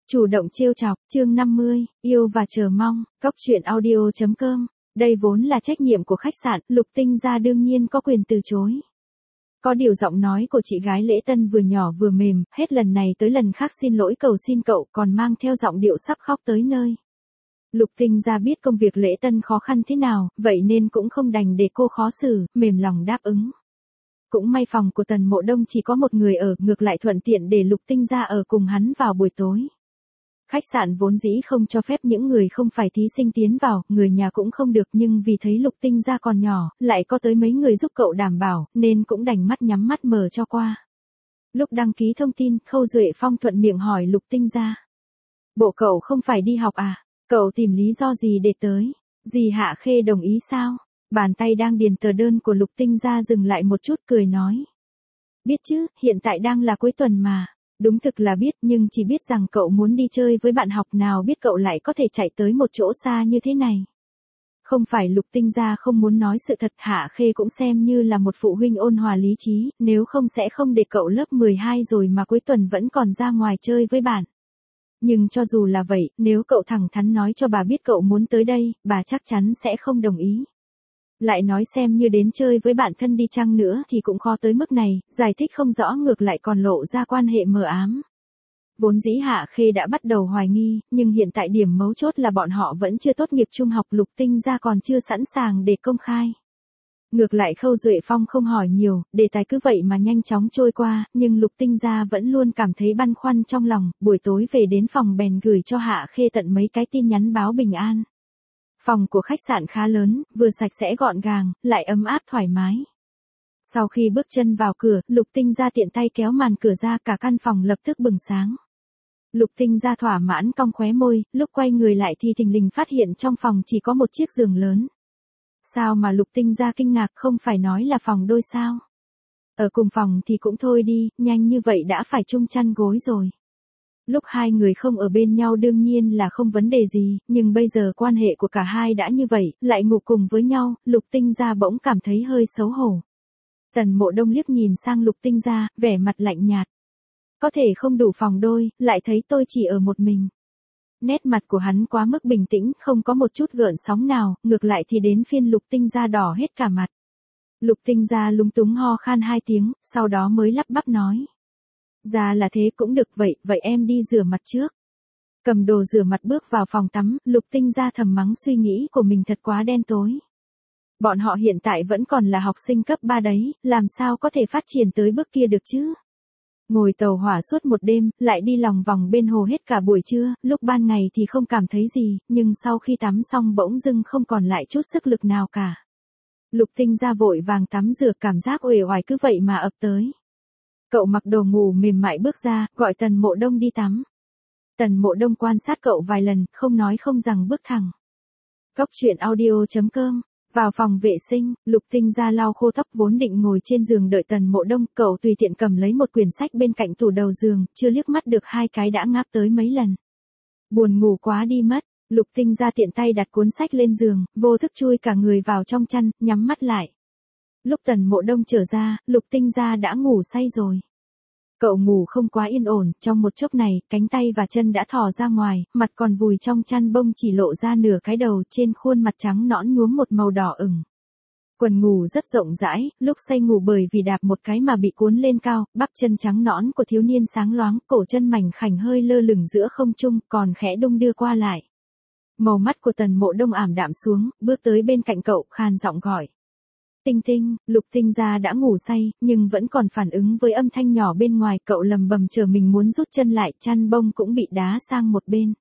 Chủ động trêu chọc, chương 50, yêu và chờ mong, cóc truyện audio.com. Đây vốn là trách nhiệm của khách sạn, Lục Tinh gia đương nhiên có quyền từ chối. Có điều giọng nói của chị gái Lễ Tân vừa nhỏ vừa mềm, hết lần này tới lần khác xin lỗi cầu xin cậu, còn mang theo giọng điệu sắp khóc tới nơi. Lục Tinh gia biết công việc Lễ Tân khó khăn thế nào, vậy nên cũng không đành để cô khó xử, mềm lòng đáp ứng. Cũng may phòng của Tần Mộ Đông chỉ có một người ở, ngược lại thuận tiện để Lục Tinh gia ở cùng hắn vào buổi tối. Khách sạn vốn dĩ không cho phép những người không phải thí sinh tiến vào, người nhà cũng không được, nhưng vì thấy Lục Tinh gia còn nhỏ, lại có tới mấy người giúp cậu đảm bảo, nên cũng đành mắt nhắm mắt mở cho qua. Lúc đăng ký thông tin, Khâu Duệ Phong thuận miệng hỏi Lục Tinh gia. Bộ cậu không phải đi học à? Cậu tìm lý do gì để tới? Dì Hạ Khê đồng ý sao? Bàn tay đang điền tờ đơn của Lục Tinh gia dừng lại một chút cười nói. Biết chứ, hiện tại đang là cuối tuần mà. Đúng thực là biết, nhưng chỉ biết rằng cậu muốn đi chơi với bạn học, nào biết cậu lại có thể chạy tới một chỗ xa như thế này. Không phải Lục Tinh gia không muốn nói sự thật, Hạ Khê cũng xem như là một phụ huynh ôn hòa lý trí, nếu không sẽ không để cậu lớp 12 rồi mà cuối tuần vẫn còn ra ngoài chơi với bạn. Nhưng cho dù là vậy, nếu cậu thẳng thắn nói cho bà biết cậu muốn tới đây, bà chắc chắn sẽ không đồng ý. Lại nói xem như đến chơi với bạn thân đi chăng nữa thì cũng khó tới mức này, giải thích không rõ ngược lại còn lộ ra quan hệ mờ ám. Vốn dĩ Hạ Khê đã bắt đầu hoài nghi, nhưng hiện tại điểm mấu chốt là bọn họ vẫn chưa tốt nghiệp trung học, Lục Tinh gia còn chưa sẵn sàng để công khai. Ngược lại Khâu Duệ Phong không hỏi nhiều, đề tài cứ vậy mà nhanh chóng trôi qua, nhưng Lục Tinh gia vẫn luôn cảm thấy băn khoăn trong lòng, buổi tối về đến phòng bèn gửi cho Hạ Khê tận mấy cái tin nhắn báo bình an. Phòng của khách sạn khá lớn, vừa sạch sẽ gọn gàng, lại ấm áp thoải mái. Sau khi bước chân vào cửa, Lục Tinh gia tiện tay kéo màn cửa ra, cả căn phòng lập tức bừng sáng. Lục Tinh gia thỏa mãn cong khóe môi, lúc quay người lại thì thình lình phát hiện trong phòng chỉ có một chiếc giường lớn. Sao mà Lục Tinh gia kinh ngạc, không phải nói là phòng đôi sao? Ở cùng phòng thì cũng thôi đi, nhanh như vậy đã phải chung chăn gối rồi. Lúc hai người không ở bên nhau đương nhiên là không vấn đề gì, nhưng bây giờ quan hệ của cả hai đã như vậy, lại ngủ cùng với nhau, Lục Tinh gia bỗng cảm thấy hơi xấu hổ. Tần Mộ Đông liếc nhìn sang Lục Tinh gia, vẻ mặt lạnh nhạt. Có thể không đủ phòng đôi, lại thấy tôi chỉ ở một mình. Nét mặt của hắn quá mức bình tĩnh, không có một chút gợn sóng nào, ngược lại thì đến phiên Lục Tinh gia đỏ hết cả mặt. Lục Tinh gia lúng túng ho khan 2 tiếng, sau đó mới lắp bắp nói. Ra là thế cũng được, vậy em đi rửa mặt trước. Cầm đồ rửa mặt bước vào phòng tắm, Lục Tinh gia thầm mắng suy nghĩ của mình thật quá đen tối. Bọn họ hiện tại vẫn còn là học sinh cấp 3 đấy, làm sao có thể phát triển tới bước kia được chứ? Ngồi tàu hỏa suốt một đêm, lại đi lòng vòng bên hồ hết cả buổi trưa, lúc ban ngày thì không cảm thấy gì, nhưng sau khi tắm xong bỗng dưng không còn lại chút sức lực nào cả. Lục Tinh gia vội vàng tắm rửa, cảm giác uể oải cứ vậy mà ập tới. Cậu mặc đồ ngủ mềm mại bước ra, gọi Tần Mộ Đông đi tắm. Tần Mộ Đông quan sát cậu vài lần, không nói không rằng bước thẳng. Cóc truyện audio.com. Vào phòng vệ sinh, Lục Tinh gia lau khô tóc, vốn định ngồi trên giường đợi Tần Mộ Đông, cậu tùy tiện cầm lấy một quyển sách bên cạnh tủ đầu giường, chưa liếc mắt được hai cái đã ngáp tới mấy lần. Buồn ngủ quá đi mất, Lục Tinh gia tiện tay đặt cuốn sách lên giường, vô thức chui cả người vào trong chăn, nhắm mắt lại. Lúc Tần Mộ Đông trở ra, Lục Tinh gia đã ngủ say rồi. Cậu ngủ không quá yên ổn, trong một chốc này, cánh tay và chân đã thò ra ngoài, mặt còn vùi trong chăn bông chỉ lộ ra nửa cái đầu, trên khuôn mặt trắng nõn nhuốm một màu đỏ ửng. Quần ngủ rất rộng rãi, lúc say ngủ bởi vì đạp một cái mà bị cuốn lên cao, bắp chân trắng nõn của thiếu niên sáng loáng, cổ chân mảnh khảnh hơi lơ lửng giữa không trung, còn khẽ đung đưa qua lại. Màu mắt của Tần Mộ Đông ảm đạm xuống, bước tới bên cạnh cậu, khan giọng gọi. Tinh Tinh. Lục Tinh gia đã ngủ say, nhưng vẫn còn phản ứng với âm thanh nhỏ bên ngoài, cậu lầm bầm chờ mình muốn rút chân lại, chăn bông cũng bị đá sang một bên.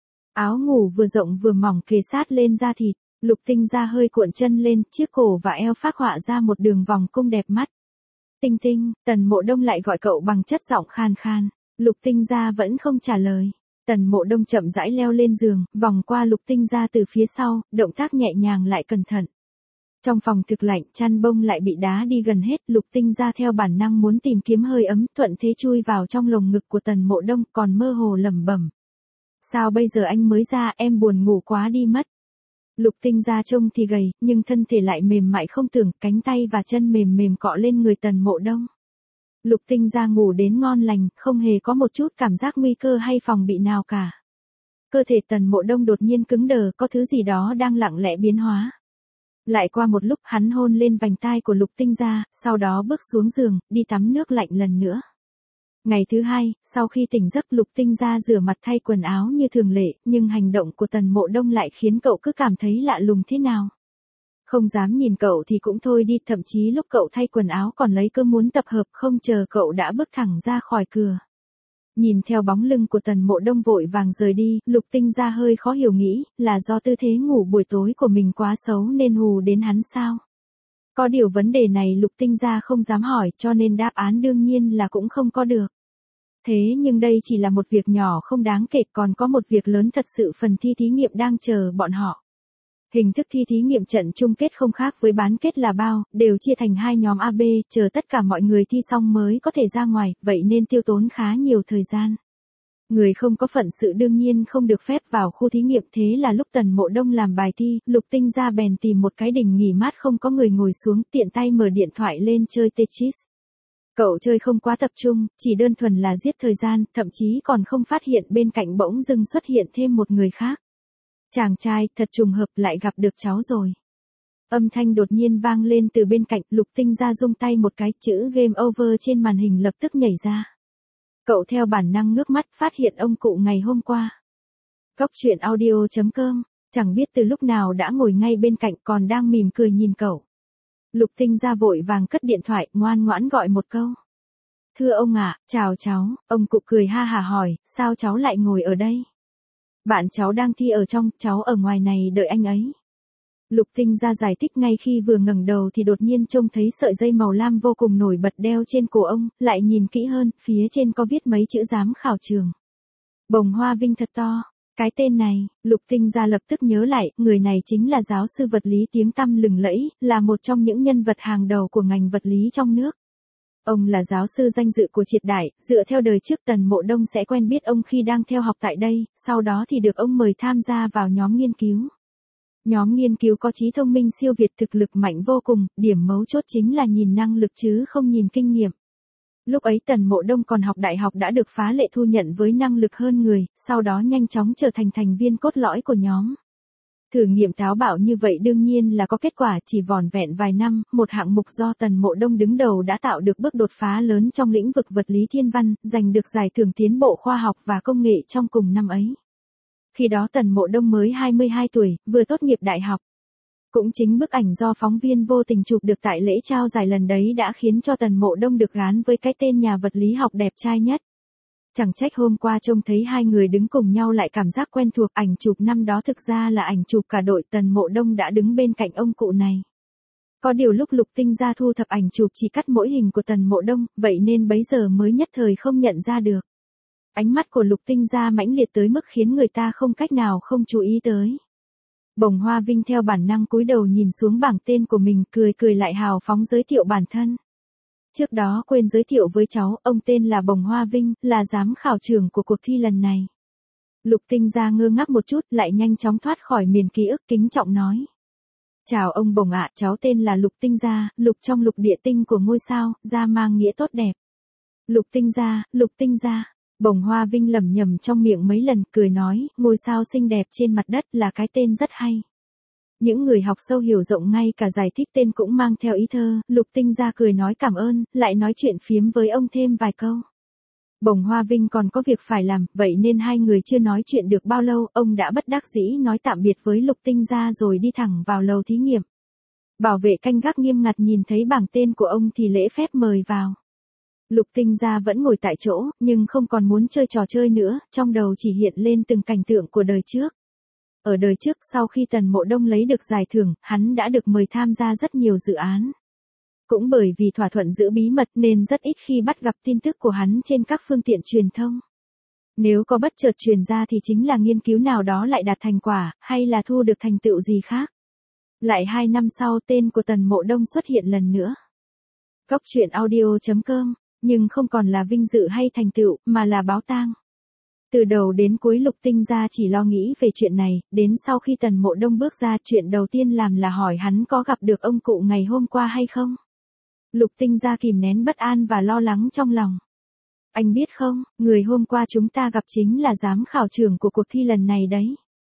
Áo ngủ vừa rộng vừa mỏng kề sát lên da thịt, Lục Tinh gia hơi cuộn chân lên, chiếc cổ và eo phác họa ra một đường vòng cung đẹp mắt. Tinh Tinh. Tần Mộ Đông lại gọi cậu bằng chất giọng khan khan. Lục Tinh gia vẫn không trả lời. Tần Mộ Đông chậm rãi leo lên giường, vòng qua Lục Tinh gia từ phía sau, động tác nhẹ nhàng lại cẩn thận. Trong phòng thực lạnh, chăn bông lại bị đá đi gần hết, Lục Tinh gia theo bản năng muốn tìm kiếm hơi ấm, thuận thế chui vào trong lồng ngực của Tần Mộ Đông, còn mơ hồ lẩm bẩm. Sao bây giờ anh mới ra, em buồn ngủ quá đi mất. Lục Tinh gia trông thì gầy, nhưng thân thể lại mềm mại không tưởng, cánh tay và chân mềm mềm cọ lên người Tần Mộ Đông. Lục Tinh Gia ngủ đến ngon lành, không hề có một chút cảm giác nguy cơ hay phòng bị nào cả. Cơ thể Tần Mộ Đông đột nhiên cứng đờ, có thứ gì đó đang lặng lẽ biến hóa. Lại qua một lúc hắn hôn lên vành tai của Lục Tinh Gia, sau đó bước xuống giường, đi tắm nước lạnh lần nữa. Ngày thứ hai, sau khi tỉnh giấc Lục Tinh Gia rửa mặt thay quần áo như thường lệ, nhưng hành động của Tần Mộ Đông lại khiến cậu cứ cảm thấy lạ lùng thế nào. Không dám nhìn cậu thì cũng thôi đi, thậm chí lúc cậu thay quần áo còn lấy cơ muốn tập hợp, không chờ cậu đã bước thẳng ra khỏi cửa. Nhìn theo bóng lưng của Tần Mộ Đông vội vàng rời đi, Lục Tinh Gia hơi khó hiểu nghĩ, là do tư thế ngủ buổi tối của mình quá xấu nên hù đến hắn sao? Có điều vấn đề này Lục Tinh Gia không dám hỏi, cho nên đáp án đương nhiên là cũng không có được. Thế nhưng đây chỉ là một việc nhỏ không đáng kể, còn có một việc lớn thật sự, phần thi thí nghiệm đang chờ bọn họ. Hình thức thi thí nghiệm trận chung kết không khác với bán kết là bao, đều chia thành hai nhóm A B, chờ tất cả mọi người thi xong mới có thể ra ngoài, vậy nên tiêu tốn khá nhiều thời gian. Người không có phận sự đương nhiên không được phép vào khu thí nghiệm, thế là lúc Tần Mộ Đông làm bài thi, Lục Tinh Gia bèn tìm một cái đình nghỉ mát không có người ngồi xuống, tiện tay mở điện thoại lên chơi Tetris. Cậu chơi không quá tập trung, chỉ đơn thuần là giết thời gian, thậm chí còn không phát hiện bên cạnh bỗng dưng xuất hiện thêm một người khác. Chàng trai, thật trùng hợp lại gặp được cháu rồi. Âm thanh đột nhiên vang lên từ bên cạnh, Lục Tinh Gia rung tay một cái, chữ Game Over trên màn hình lập tức nhảy ra. Cậu theo bản năng ngước mắt, phát hiện ông cụ ngày hôm qua. Cóc truyện audio.com, chẳng biết từ lúc nào đã ngồi ngay bên cạnh còn đang mỉm cười nhìn cậu. Lục Tinh Gia vội vàng cất điện thoại, ngoan ngoãn gọi một câu. Thưa ông ạ, chào cháu, ông cụ cười ha hả hỏi, sao cháu lại ngồi ở đây? Bạn cháu đang thi ở trong, cháu ở ngoài này đợi anh ấy. Lục Tinh Gia giải thích, ngay khi vừa ngẩng đầu thì đột nhiên trông thấy sợi dây màu lam vô cùng nổi bật đeo trên cổ ông, lại nhìn kỹ hơn, phía trên có viết mấy chữ giám khảo trường. Bồng Hoa Vinh thật to. Cái tên này, Lục Tinh Gia lập tức nhớ lại, người này chính là giáo sư vật lý tiếng tăm lừng lẫy, là một trong những nhân vật hàng đầu của ngành vật lý trong nước. Ông là giáo sư danh dự của Triệt Đại, dựa theo đời trước Tần Mộ Đông sẽ quen biết ông khi đang theo học tại đây, sau đó thì được ông mời tham gia vào nhóm nghiên cứu. Nhóm nghiên cứu có trí thông minh siêu việt, thực lực mạnh vô cùng, điểm mấu chốt chính là nhìn năng lực chứ không nhìn kinh nghiệm. Lúc ấy Tần Mộ Đông còn học đại học đã được phá lệ thu nhận với năng lực hơn người, sau đó nhanh chóng trở thành thành viên cốt lõi của nhóm. Thử nghiệm táo bạo như vậy đương nhiên là có kết quả, chỉ vỏn vẹn vài năm, một hạng mục do Tần Mộ Đông đứng đầu đã tạo được bước đột phá lớn trong lĩnh vực vật lý thiên văn, giành được giải thưởng tiến bộ khoa học và công nghệ trong cùng năm ấy. Khi đó Tần Mộ Đông mới 22 tuổi, vừa tốt nghiệp đại học. Cũng chính bức ảnh do phóng viên vô tình chụp được tại lễ trao giải lần đấy đã khiến cho Tần Mộ Đông được gán với cái tên nhà vật lý học đẹp trai nhất. Chẳng trách hôm qua trông thấy hai người đứng cùng nhau lại cảm giác quen thuộc, ảnh chụp năm đó thực ra là ảnh chụp cả đội Tần Mộ Đông đã đứng bên cạnh ông cụ này. Có điều lúc Lục Tinh Gia thu thập ảnh chụp chỉ cắt mỗi hình của Tần Mộ Đông, vậy nên bấy giờ mới nhất thời không nhận ra được. Ánh mắt của Lục Tinh Gia mãnh liệt tới mức khiến người ta không cách nào không chú ý tới. Bồng Hoa Vinh theo bản năng cúi đầu nhìn xuống bảng tên của mình, cười lại hào phóng giới thiệu bản thân. Trước đó quên giới thiệu với cháu, ông tên là Bồng Hoa Vinh, là giám khảo trưởng của cuộc thi lần này. Lục Tinh Gia ngơ ngác một chút, lại nhanh chóng thoát khỏi miền ký ức, kính trọng nói. Chào ông Bồng ạ, cháu tên là Lục Tinh Gia, lục trong lục địa tinh của ngôi sao, gia mang nghĩa tốt đẹp. Lục Tinh Gia. Bồng Hoa Vinh lẩm nhẩm trong miệng mấy lần, cười nói, ngôi sao xinh đẹp trên mặt đất là cái tên rất hay. Những người học sâu hiểu rộng ngay cả giải thích tên cũng mang theo ý thơ, Lục Tinh Gia cười nói cảm ơn, lại nói chuyện phiếm với ông thêm vài câu. Bồng Hoa Vinh còn có việc phải làm, vậy nên hai người chưa nói chuyện được bao lâu, ông đã bất đắc dĩ nói tạm biệt với Lục Tinh Gia rồi đi thẳng vào lầu thí nghiệm. Bảo vệ canh gác nghiêm ngặt nhìn thấy bảng tên của ông thì lễ phép mời vào. Lục Tinh Gia vẫn ngồi tại chỗ, nhưng không còn muốn chơi trò chơi nữa, trong đầu chỉ hiện lên từng cảnh tượng của đời trước. Ở đời trước sau khi Tần Mộ Đông lấy được giải thưởng, hắn đã được mời tham gia rất nhiều dự án. Cũng bởi vì thỏa thuận giữ bí mật nên rất ít khi bắt gặp tin tức của hắn trên các phương tiện truyền thông. Nếu có bất chợt truyền ra thì chính là nghiên cứu nào đó lại đạt thành quả, hay là thu được thành tựu gì khác. Lại 2 năm sau tên của Tần Mộ Đông xuất hiện lần nữa. Cóc truyện audio.com, nhưng không còn là vinh dự hay thành tựu, mà là báo tang. Từ đầu đến cuối Lục Tinh Gia chỉ lo nghĩ về chuyện này, đến sau khi Tần Mộ Đông bước ra, chuyện đầu tiên làm là hỏi hắn có gặp được ông cụ ngày hôm qua hay không. Lục Tinh Gia kìm nén bất an và lo lắng trong lòng. Anh biết không, người hôm qua chúng ta gặp chính là giám khảo trưởng của cuộc thi lần này đấy.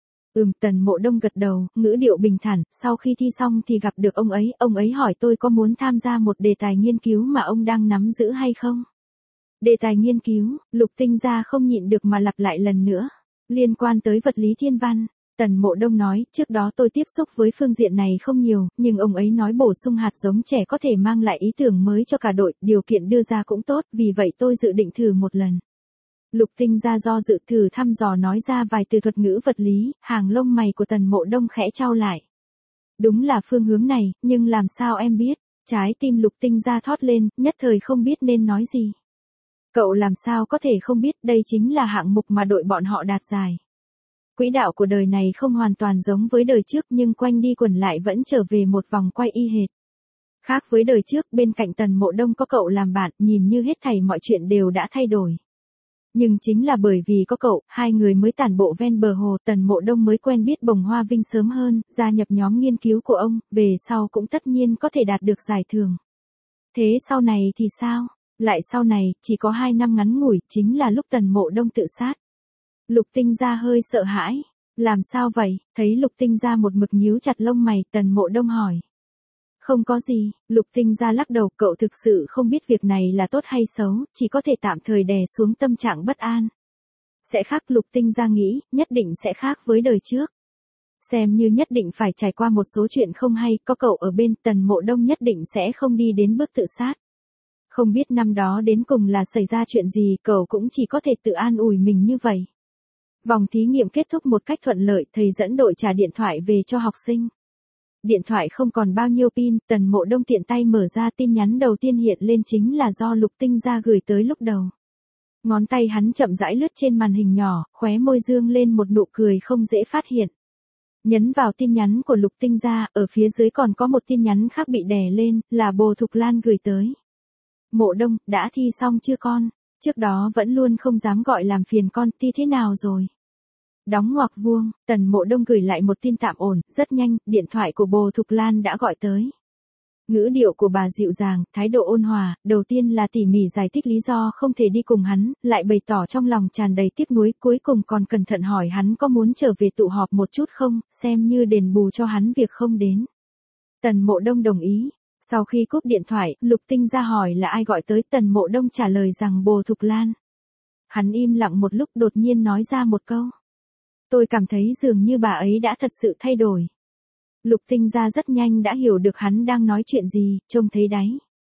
Tần Mộ Đông gật đầu, ngữ điệu bình thản, sau khi thi xong thì gặp được ông ấy hỏi tôi có muốn tham gia một đề tài nghiên cứu mà ông đang nắm giữ hay không. Đề tài nghiên cứu, Lục Tinh Gia không nhịn được mà lặp lại lần nữa. Liên quan tới vật lý thiên văn, Tần Mộ Đông nói, trước đó tôi tiếp xúc với phương diện này không nhiều, nhưng ông ấy nói bổ sung hạt giống trẻ có thể mang lại ý tưởng mới cho cả đội, điều kiện đưa ra cũng tốt, vì vậy tôi dự định thử một lần. Lục Tinh Gia do dự thử thăm dò nói ra vài từ thuật ngữ vật lý, hàng lông mày của Tần Mộ Đông khẽ chau lại. Đúng là phương hướng này, nhưng làm sao em biết? Trái tim Lục Tinh Gia thót lên, nhất thời không biết nên nói gì. Cậu làm sao có thể không biết, đây chính là hạng mục mà đội bọn họ đạt giải. Quỹ đạo của đời này không hoàn toàn giống với đời trước nhưng quanh đi quẩn lại vẫn trở về một vòng quay y hệt. Khác với đời trước, bên cạnh Tần Mộ Đông có cậu làm bạn, nhìn như hết thảy mọi chuyện đều đã thay đổi. Nhưng chính là bởi vì có cậu, hai người mới tản bộ ven bờ hồ, Tần Mộ Đông mới quen biết Bồng Hoa Vinh sớm hơn, gia nhập nhóm nghiên cứu của ông, về sau cũng tất nhiên có thể đạt được giải thưởng. Thế sau này thì sao? Lại sau này, chỉ có 2 năm ngắn ngủi, chính là lúc Tần Mộ Đông tự sát. Lục Tinh Gia hơi sợ hãi. Làm sao vậy? Thấy Lục Tinh Gia một mực nhíu chặt lông mày, Tần Mộ Đông hỏi. Không có gì, Lục Tinh Gia lắc đầu, cậu thực sự không biết việc này là tốt hay xấu, chỉ có thể tạm thời đè xuống tâm trạng bất an. Sẽ khác, Lục Tinh Gia nghĩ, nhất định sẽ khác với đời trước. Xem như nhất định phải trải qua một số chuyện không hay, có cậu ở bên, Tần Mộ Đông nhất định sẽ không đi đến bước tự sát. Không biết năm đó đến cùng là xảy ra chuyện gì, cậu cũng chỉ có thể tự an ủi mình như vậy. Vòng thí nghiệm kết thúc một cách thuận lợi, thầy dẫn đội trả điện thoại về cho học sinh. Điện thoại không còn bao nhiêu pin, Tần Mộ Đông tiện tay mở ra, tin nhắn đầu tiên hiện lên chính là do Lục Tinh Gia gửi tới lúc đầu. Ngón tay hắn chậm rãi lướt trên màn hình nhỏ, khóe môi dương lên một nụ cười không dễ phát hiện. Nhấn vào tin nhắn của Lục Tinh Gia, ở phía dưới còn có một tin nhắn khác bị đè lên, là Bồ Thục Lan gửi tới. Mộ Đông, đã thi xong chưa con? Trước đó vẫn luôn không dám gọi làm phiền con, thi thế nào rồi? Đóng ngoặc vuông, Tần Mộ Đông gửi lại một tin tạm ổn, rất nhanh, điện thoại của Bồ Thục Lan đã gọi tới. Ngữ điệu của bà dịu dàng, thái độ ôn hòa, đầu tiên là tỉ mỉ giải thích lý do không thể đi cùng hắn, lại bày tỏ trong lòng tràn đầy tiếc nuối, cuối cùng còn cẩn thận hỏi hắn có muốn trở về tụ họp một chút không, xem như đền bù cho hắn việc không đến. Tần Mộ Đông đồng ý. Sau khi cúp điện thoại, Lục Tinh Gia hỏi là ai gọi tới, Tần Mộ Đông trả lời rằng Bồ Thục Lan. Hắn im lặng một lúc, đột nhiên nói ra một câu. Tôi cảm thấy dường như bà ấy đã thật sự thay đổi. Lục Tinh Gia rất nhanh đã hiểu được hắn đang nói chuyện gì, trông thấy đáy.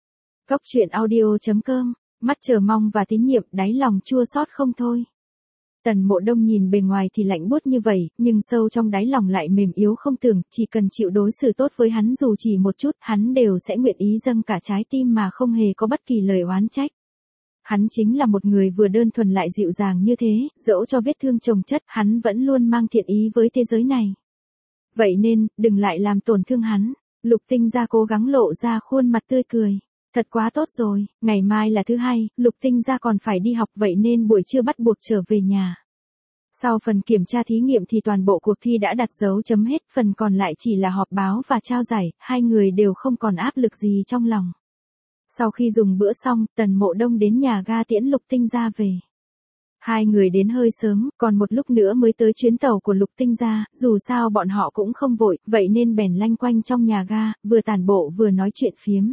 Cốc truyện audio.com, mắt chờ mong và tín nhiệm, đáy lòng chua xót không thôi. Tần Mộ Đông nhìn bề ngoài thì lạnh buốt như vậy, nhưng sâu trong đáy lòng lại mềm yếu không tưởng, chỉ cần chịu đối xử tốt với hắn dù chỉ một chút, hắn đều sẽ nguyện ý dâng cả trái tim mà không hề có bất kỳ lời oán trách. Hắn chính là một người vừa đơn thuần lại dịu dàng như thế, dẫu cho vết thương chồng chất, hắn vẫn luôn mang thiện ý với thế giới này. Vậy nên, đừng lại làm tổn thương hắn. Lục Tinh Gia cố gắng lộ ra khuôn mặt tươi cười. Thật quá tốt rồi, ngày mai là thứ hai, Lục Tinh Gia còn phải đi học, vậy nên buổi trưa bắt buộc trở về nhà. Sau phần kiểm tra thí nghiệm thì toàn bộ cuộc thi đã đặt dấu chấm hết, phần còn lại chỉ là họp báo và trao giải, hai người đều không còn áp lực gì trong lòng. Sau khi dùng bữa xong, Tần Mộ Đông đến nhà ga tiễn Lục Tinh Gia về. Hai người đến hơi sớm, còn một lúc nữa mới tới chuyến tàu của Lục Tinh Gia, dù sao bọn họ cũng không vội, vậy nên bèn lanh quanh trong nhà ga, vừa tản bộ vừa nói chuyện phiếm.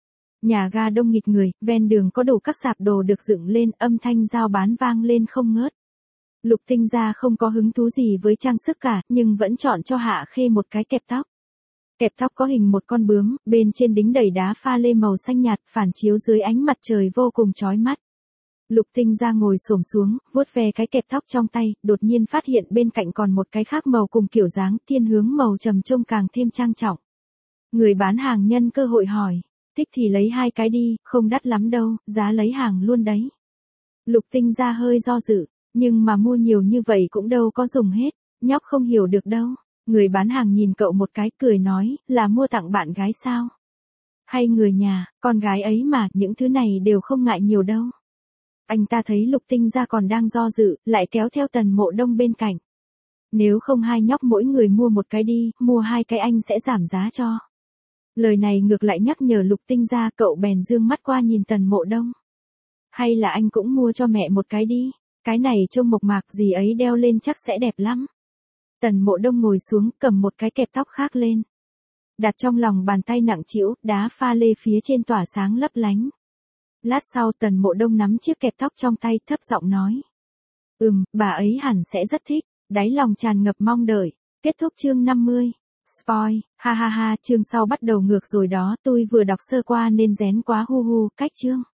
Nhà ga đông nghịt người, ven đường có đủ các sạp đồ được dựng lên, âm thanh giao bán vang lên không ngớt. Lục Tinh Gia không có hứng thú gì với trang sức cả, nhưng vẫn chọn cho Hạ Khê một cái kẹp tóc. Kẹp tóc có hình một con bướm, bên trên đính đầy đá pha lê màu xanh nhạt, phản chiếu dưới ánh mặt trời vô cùng chói mắt. Lục Tinh Gia ngồi xổm xuống, vuốt ve cái kẹp tóc trong tay, đột nhiên phát hiện bên cạnh còn một cái khác màu cùng kiểu dáng, thiên hướng màu trầm trông càng thêm trang trọng. Người bán hàng nhân cơ hội hỏi, thích thì lấy 2 cái đi, không đắt lắm đâu, giá lấy hàng luôn đấy. Lục Tinh Gia hơi do dự, nhưng mà mua nhiều như vậy cũng đâu có dùng hết, nhóc không hiểu được đâu. Người bán hàng nhìn cậu một cái, cười nói, là mua tặng bạn gái sao? Hay người nhà, con gái ấy mà, những thứ này đều không ngại nhiều đâu. Anh ta thấy Lục Tinh Gia còn đang do dự, lại kéo theo Tần Mộ Đông bên cạnh. Nếu không hai nhóc mỗi người mua một cái đi, mua 2 cái anh sẽ giảm giá cho. Lời này ngược lại nhắc nhở Lục Tinh Gia, cậu bèn dương mắt qua nhìn Tần Mộ Đông. Hay là anh cũng mua cho mẹ một cái đi, cái này trông mộc mạc gì ấy đeo lên chắc sẽ đẹp lắm. Tần Mộ Đông ngồi xuống cầm một cái kẹp tóc khác lên. Đặt trong lòng bàn tay nặng trĩu, đá pha lê phía trên tỏa sáng lấp lánh. Lát sau Tần Mộ Đông nắm chiếc kẹp tóc trong tay thấp giọng nói. Bà ấy hẳn sẽ rất thích, đáy lòng tràn ngập mong đợi. Kết thúc chương 50. Spoil, ha ha ha, chương sau bắt đầu ngược rồi đó, tôi vừa đọc sơ qua nên rén quá hu hu, cách chương.